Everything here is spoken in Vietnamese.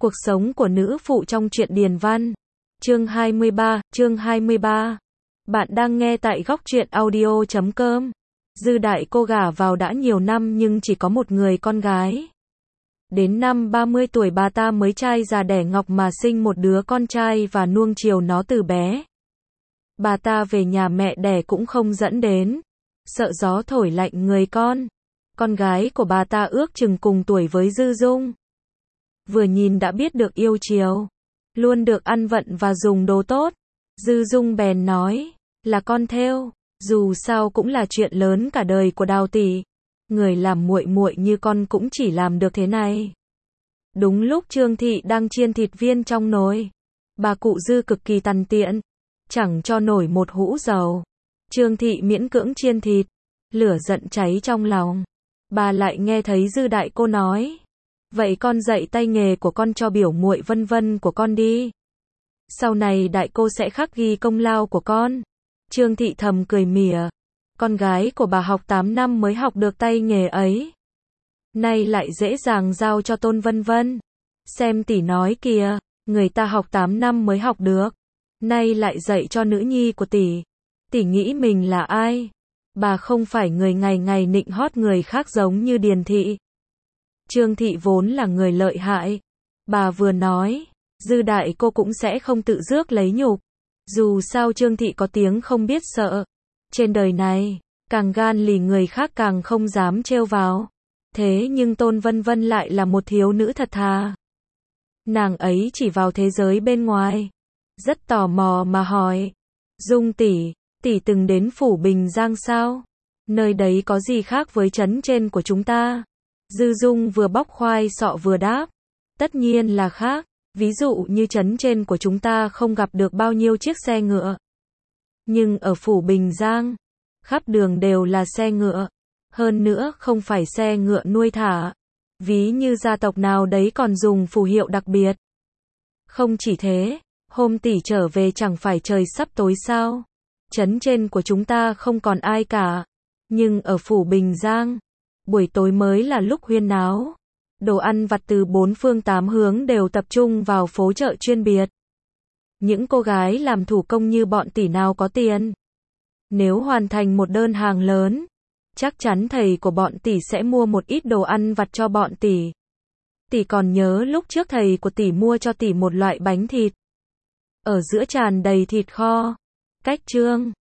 Cuộc sống của nữ phụ trong truyện Điền Văn. Chương 23. Bạn đang nghe tại góc truyện audio.com. Dư đại cô gả vào đã nhiều năm nhưng chỉ có một người con gái. Đến năm 30 tuổi bà ta mới trai già đẻ ngọc mà sinh một đứa con trai và nuông chiều nó từ bé. Bà ta về nhà mẹ đẻ cũng không dẫn đến, sợ gió thổi lạnh người con. Con gái của bà ta ước chừng cùng tuổi với Dư Dung. Vừa nhìn đã biết được yêu chiều, luôn được ăn vận và dùng đồ tốt. Dư Dung bèn nói, là con thêu, dù sao cũng là chuyện lớn cả đời của Đào tỷ. Người làm muội muội như con cũng chỉ làm được thế này. Đúng lúc Trương thị đang chiên thịt viên trong nồi, bà cụ Dư cực kỳ tằn tiện, chẳng cho nổi một hũ dầu. Trương thị miễn cưỡng chiên thịt, lửa giận cháy trong lòng. Bà lại nghe thấy Dư đại cô nói, vậy con dạy tay nghề của con cho biểu muội Vân Vân của con đi. Sau này đại cô sẽ khắc ghi công lao của con. Trương thị thầm cười mỉa, con gái của bà học 8 năm mới học được tay nghề ấy, nay lại dễ dàng giao cho Tôn Vân Vân. Xem tỷ nói kìa, người ta học 8 năm mới học được, nay lại dạy cho nữ nhi của tỷ. Tỷ nghĩ mình là ai? Bà không phải người ngày ngày nịnh hót người khác giống như Điền thị. Trương thị vốn là người lợi hại. Bà vừa nói, Dư đại cô cũng sẽ không tự rước lấy nhục. Dù sao Trương thị có tiếng không biết sợ. Trên đời này, càng gan lì người khác càng không dám trêu vào. Thế nhưng Tôn Vân Vân lại là một thiếu nữ thật thà. Nàng ấy chỉ vào thế giới bên ngoài, rất tò mò mà hỏi, Dung tỷ, tỷ từng đến phủ Bình Giang sao? Nơi đấy có gì khác với trấn trên của chúng ta? Dư Dung vừa bóc khoai sọ vừa đáp, tất nhiên là khác, ví dụ như trấn trên của chúng ta không gặp được bao nhiêu chiếc xe ngựa. Nhưng ở phủ Bình Giang, khắp đường đều là xe ngựa, hơn nữa không phải xe ngựa nuôi thả, ví như gia tộc nào đấy còn dùng phù hiệu đặc biệt. Không chỉ thế, hôm tỷ trở về chẳng phải trời sắp tối sao? Trấn trên của chúng ta không còn ai cả, nhưng ở phủ Bình Giang, buổi tối mới là lúc huyên náo. Đồ ăn vặt từ bốn phương tám hướng đều tập trung vào phố chợ chuyên biệt. Những cô gái làm thủ công như bọn tỷ nào có tiền, nếu hoàn thành một đơn hàng lớn, chắc chắn thầy của bọn tỷ sẽ mua một ít đồ ăn vặt cho bọn tỷ. Tỷ còn nhớ lúc trước thầy của tỷ mua cho tỷ một loại bánh thịt, ở giữa tràn đầy thịt kho, cách trương,